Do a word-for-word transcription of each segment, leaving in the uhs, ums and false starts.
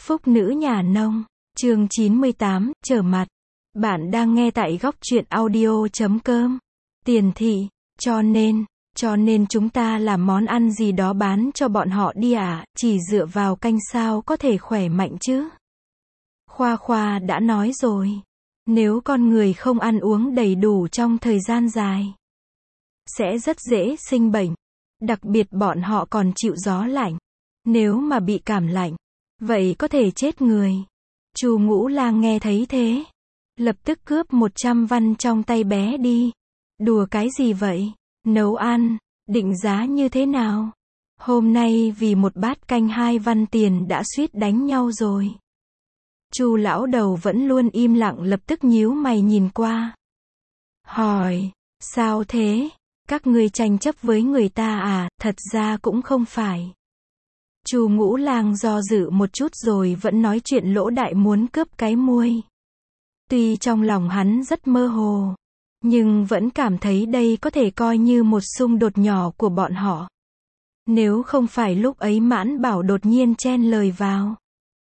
Phúc nữ nhà nông, chương chín mươi tám, trở mặt. Bạn đang nghe tại góc truyện audio chấm com. Tiền thị, cho nên, cho nên chúng ta làm món ăn gì đó bán cho bọn họ đi à, chỉ dựa vào canh sao có thể khỏe mạnh chứ. Khoa Khoa đã nói rồi, nếu con người không ăn uống đầy đủ trong thời gian dài, sẽ rất dễ sinh bệnh. Đặc biệt bọn họ còn chịu gió lạnh. Nếu mà bị cảm lạnh, vậy có thể chết người. Chu Ngũ Lang nghe thấy thế, lập tức cướp một trăm văn trong tay bé đi. Đùa cái gì vậy? Nấu ăn, định giá như thế nào? Hôm nay vì một bát canh hai văn tiền đã suýt đánh nhau rồi. Chu lão đầu vẫn luôn im lặng lập tức nhíu mày nhìn qua. Hỏi, sao thế? Các ngươi tranh chấp với người ta à? Thật ra cũng không phải. Chu Ngũ Lang do dự một chút rồi vẫn nói chuyện lỗ đại muốn cướp cái muôi. Tuy trong lòng hắn rất mơ hồ, nhưng vẫn cảm thấy đây có thể coi như một xung đột nhỏ của bọn họ. Nếu không phải lúc ấy Mãn Bảo đột nhiên chen lời vào,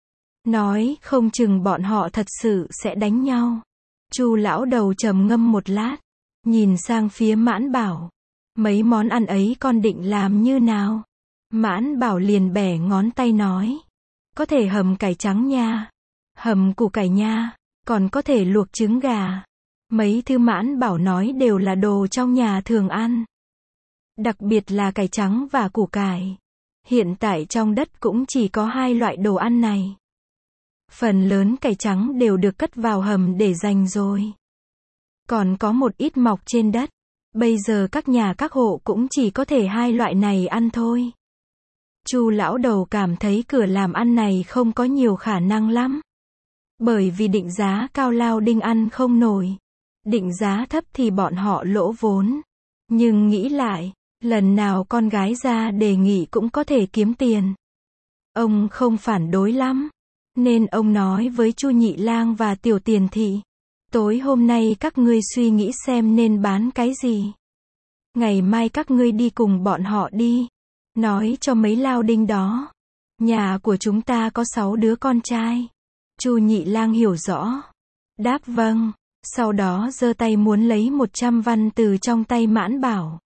nói không chừng bọn họ thật sự sẽ đánh nhau. Chu lão đầu trầm ngâm một lát, nhìn sang phía Mãn Bảo. Mấy món ăn ấy con định làm như nào? Mãn Bảo liền bẻ ngón tay nói. Có thể hầm cải trắng nha, hầm củ cải nha, còn có thể luộc trứng gà. Mấy thứ Mãn Bảo nói đều là đồ trong nhà thường ăn. Đặc biệt là cải trắng và củ cải. Hiện tại trong đất cũng chỉ có hai loại đồ ăn này. Phần lớn cải trắng đều được cất vào hầm để dành rồi. Còn có một ít mọc trên đất. Bây giờ các nhà các hộ cũng chỉ có thể hai loại này ăn thôi. Chu lão đầu cảm thấy cửa làm ăn này không có nhiều khả năng lắm. Bởi vì định giá cao lao đinh ăn không nổi. Định giá thấp thì bọn họ lỗ vốn. Nhưng nghĩ lại, lần nào con gái ra đề nghị cũng có thể kiếm tiền. Ông không phản đối lắm. Nên ông nói với Chu Nhị Lang và Tiểu Tiền thị. Tối hôm nay các ngươi suy nghĩ xem nên bán cái gì. Ngày mai các ngươi đi cùng bọn họ đi. Nói cho mấy lao đinh đó. Nhà của chúng ta có sáu đứa con trai. Chu Nhị Lang hiểu rõ. Đáp vâng. Sau đó giơ tay muốn lấy một trăm văn từ trong tay Mãn Bảo.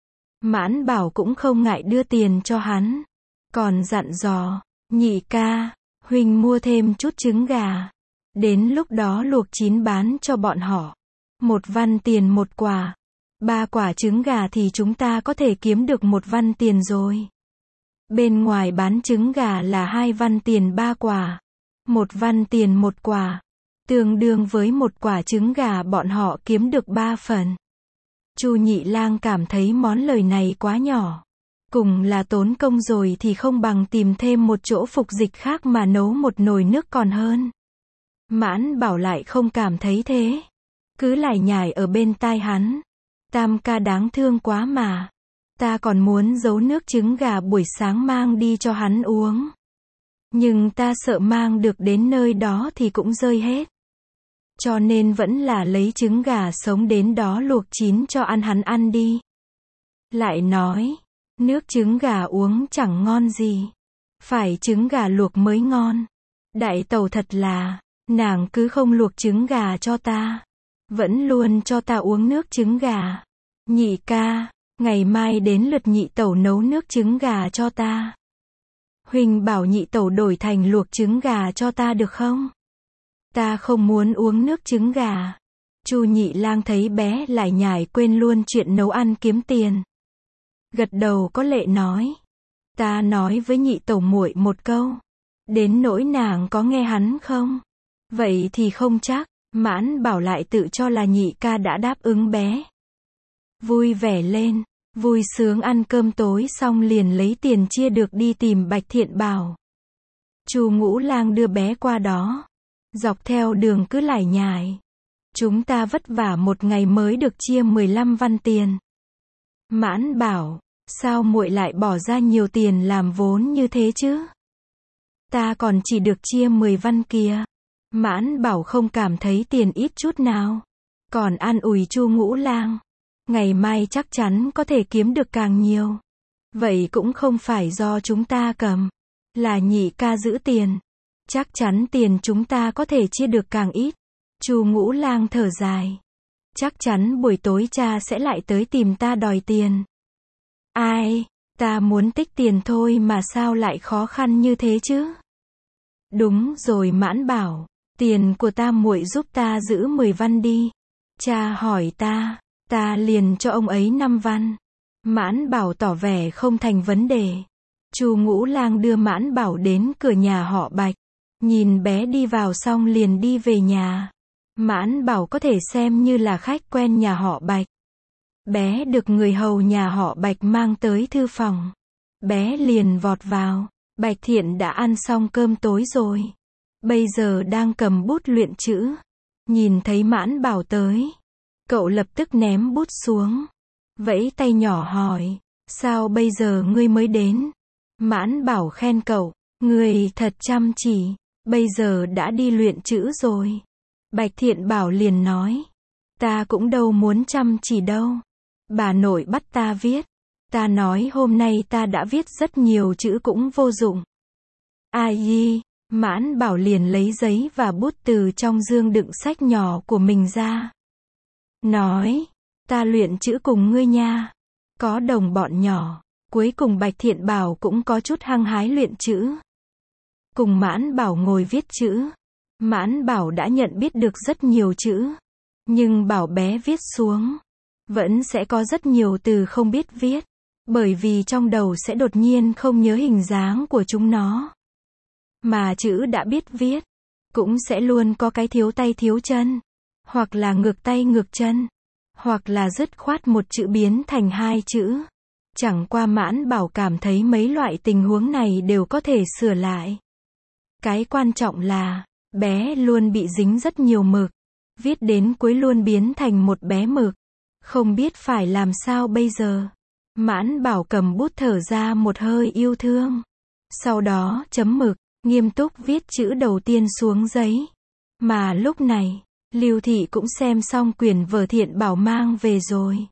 Mãn Bảo cũng không ngại đưa tiền cho hắn. Còn dặn dò. Nhị ca, huynh mua thêm chút trứng gà. Đến lúc đó luộc chín bán cho bọn họ. Một văn tiền một quả. Ba quả trứng gà thì chúng ta có thể kiếm được một văn tiền rồi. Bên ngoài bán trứng gà là hai văn tiền ba quả. Một văn tiền một quả. Tương đương với một quả trứng gà bọn họ kiếm được ba phần. Chu Nhị Lang cảm thấy món lời này quá nhỏ. Cùng là tốn công rồi thì không bằng tìm thêm một chỗ phục dịch khác mà nấu một nồi nước còn hơn. Mãn Bảo lại không cảm thấy thế. Cứ lải nhải ở bên tai hắn. Tam ca đáng thương quá mà. Ta còn muốn giấu nước trứng gà buổi sáng mang đi cho hắn uống. Nhưng ta sợ mang được đến nơi đó thì cũng rơi hết. Cho nên vẫn là lấy trứng gà sống đến đó luộc chín cho ăn hắn ăn đi. Lại nói, nước trứng gà uống chẳng ngon gì. Phải trứng gà luộc mới ngon. Đại tẩu thật là, nàng cứ không luộc trứng gà cho ta. Vẫn luôn cho ta uống nước trứng gà. Nhị ca, ngày mai đến lượt nhị tẩu nấu nước trứng gà cho ta. Huỳnh bảo nhị tẩu đổi thành luộc trứng gà cho ta được không? Ta không muốn uống nước trứng gà. Chu Nhị Lang thấy bé lải nhải quên luôn chuyện nấu ăn kiếm tiền. Gật đầu có lệ nói. Ta nói với nhị tẩu muội một câu. Đến nỗi nàng có nghe hắn không? Vậy thì không chắc. Mãn Bảo lại tự cho là nhị ca đã đáp ứng bé. Vui vẻ lên, vui sướng ăn cơm tối xong liền lấy tiền chia được đi tìm Bạch Thiện Bảo. Chu Ngũ Lang đưa bé qua đó. Dọc theo đường cứ lải nhải. Chúng ta vất vả một ngày mới được chia mười lăm văn tiền. Mãn Bảo, sao muội lại bỏ ra nhiều tiền làm vốn như thế chứ? Ta còn chỉ được chia mười văn kìa. Mãn Bảo không cảm thấy tiền ít chút nào. Còn an ủi Chu Ngũ Lang. Ngày mai chắc chắn có thể kiếm được càng nhiều. Vậy cũng không phải do chúng ta cầm. Là nhị ca giữ tiền. Chắc chắn tiền chúng ta có thể chia được càng ít. Chu Ngũ Lang thở dài. Chắc chắn buổi tối cha sẽ lại tới tìm ta đòi tiền. Ai, ta muốn tích tiền thôi mà sao lại khó khăn như thế chứ? Đúng rồi Mãn Bảo, tiền của ta muội giúp ta giữ mười văn đi. Cha hỏi ta, ta liền cho ông ấy năm văn. Mãn Bảo tỏ vẻ không thành vấn đề. Chu Ngũ Lang đưa Mãn Bảo đến cửa nhà họ Bạch. Nhìn bé đi vào xong liền đi về nhà. Mãn Bảo có thể xem như là khách quen nhà họ Bạch. Bé được người hầu nhà họ Bạch mang tới thư phòng. Bé liền vọt vào. Bạch Thiện đã ăn xong cơm tối rồi. Bây giờ đang cầm bút luyện chữ. Nhìn thấy Mãn Bảo tới. Cậu lập tức ném bút xuống. Vẫy tay nhỏ hỏi. Sao bây giờ ngươi mới đến? Mãn Bảo khen cậu. Ngươi thật chăm chỉ. Bây giờ đã đi luyện chữ rồi. Bạch Thiện Bảo liền nói. Ta cũng đâu muốn chăm chỉ đâu. Bà nội bắt ta viết. Ta nói hôm nay ta đã viết rất nhiều chữ cũng vô dụng. Ai di, Mãn Bảo liền lấy giấy và bút từ trong dương đựng sách nhỏ của mình ra. Nói, ta luyện chữ cùng ngươi nha. Có đồng bọn nhỏ. Cuối cùng Bạch Thiện Bảo cũng có chút hăng hái luyện chữ. Cùng Mãn Bảo ngồi viết chữ. Mãn Bảo đã nhận biết được rất nhiều chữ. Nhưng bảo bé viết xuống. Vẫn sẽ có rất nhiều từ không biết viết. Bởi vì trong đầu sẽ đột nhiên không nhớ hình dáng của chúng nó. Mà chữ đã biết viết. Cũng sẽ luôn có cái thiếu tay thiếu chân. Hoặc là ngược tay ngược chân. Hoặc là dứt khoát một chữ biến thành hai chữ. Chẳng qua Mãn Bảo cảm thấy mấy loại tình huống này đều có thể sửa lại. Cái quan trọng là, bé luôn bị dính rất nhiều mực. Viết đến cuối luôn biến thành một bé mực. Không biết phải làm sao bây giờ. Mãn Bảo cầm bút thở ra một hơi yêu thương. Sau đó chấm mực, nghiêm túc viết chữ đầu tiên xuống giấy. Mà lúc này, Lưu Thị cũng xem xong quyển vở Thiện Bảo mang về rồi.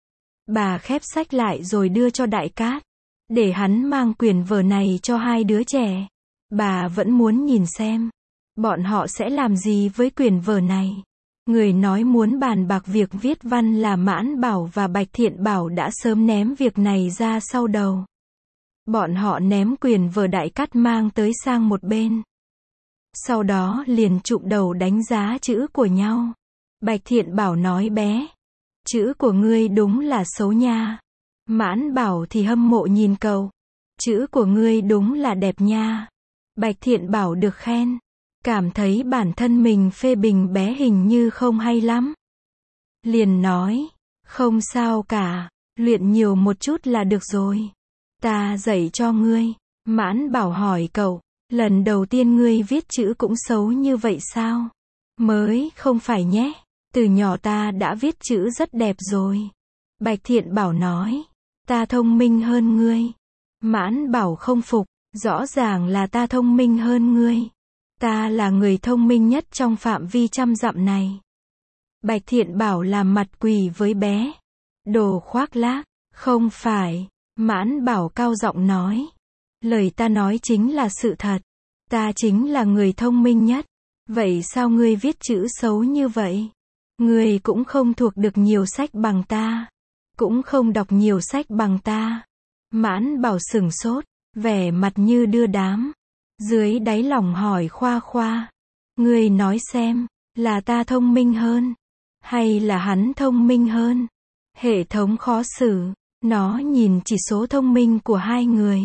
Bà khép sách lại rồi đưa cho Đại Cát. Để hắn mang quyển vở này cho hai đứa trẻ. Bà vẫn muốn nhìn xem. Bọn họ sẽ làm gì với quyển vở này. Người nói muốn bàn bạc việc viết văn là Mãn Bảo và Bạch Thiện Bảo đã sớm ném việc này ra sau đầu. Bọn họ ném quyển vở Đại Cát mang tới sang một bên. Sau đó liền chụm đầu đánh giá chữ của nhau. Bạch Thiện Bảo nói bé. Chữ của ngươi đúng là xấu nha. Mãn Bảo thì hâm mộ nhìn cậu. Chữ của ngươi đúng là đẹp nha. Bạch Thiện Bảo được khen. Cảm thấy bản thân mình phê bình bé hình như không hay lắm. Liền nói. Không sao cả. Luyện nhiều một chút là được rồi. Ta dạy cho ngươi. Mãn Bảo hỏi cậu. Lần đầu tiên ngươi viết chữ cũng xấu như vậy sao? Mới không phải nhé. Từ nhỏ ta đã viết chữ rất đẹp rồi. Bạch Thiện Bảo nói. Ta thông minh hơn ngươi. Mãn Bảo không phục. Rõ ràng là ta thông minh hơn ngươi. Ta là người thông minh nhất trong phạm vi trăm dặm này. Bạch Thiện Bảo làm mặt quỳ với bé. Đồ khoác lác. Không phải. Mãn Bảo cao giọng nói. Lời ta nói chính là sự thật. Ta chính là người thông minh nhất. Vậy sao ngươi viết chữ xấu như vậy? Ngươi cũng không thuộc được nhiều sách bằng ta. Cũng không đọc nhiều sách bằng ta. Mãn Bảo sửng sốt. Vẻ mặt như đưa đám. Dưới đáy lòng hỏi khoa khoa. Ngươi nói xem. Là ta thông minh hơn. Hay là hắn thông minh hơn? Hệ thống khó xử. Nó nhìn chỉ số thông minh của hai người.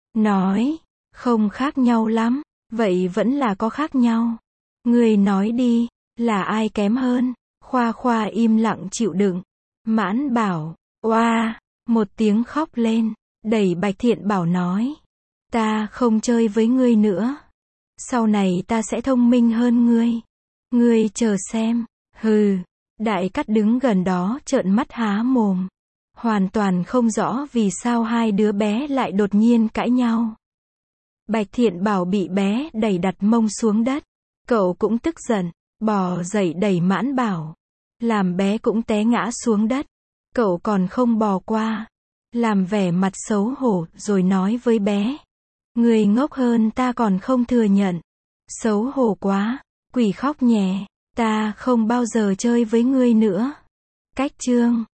Nói. Không khác nhau lắm. Vậy vẫn là có khác nhau. Ngươi nói đi. Là ai kém hơn? Khoa khoa im lặng chịu đựng. Mãn Bảo. Oa. Một tiếng khóc lên. Đẩy Bạch Thiện Bảo nói. Ta không chơi với ngươi nữa. Sau này ta sẽ thông minh hơn ngươi. Ngươi chờ xem. Hừ. Đại Cát đứng gần đó trợn mắt há mồm. Hoàn toàn không rõ vì sao hai đứa bé lại đột nhiên cãi nhau. Bạch Thiện Bảo bị bé đẩy đặt mông xuống đất. Cậu cũng tức giận. Bò dậy đẩy Mãn Bảo. Làm bé cũng té ngã xuống đất. Cậu còn không bò qua. Làm vẻ mặt xấu hổ rồi nói với bé. Người ngốc hơn ta còn không thừa nhận. Xấu hổ quá. Quỷ khóc nhè. Ta không bao giờ chơi với ngươi nữa. Cách chương.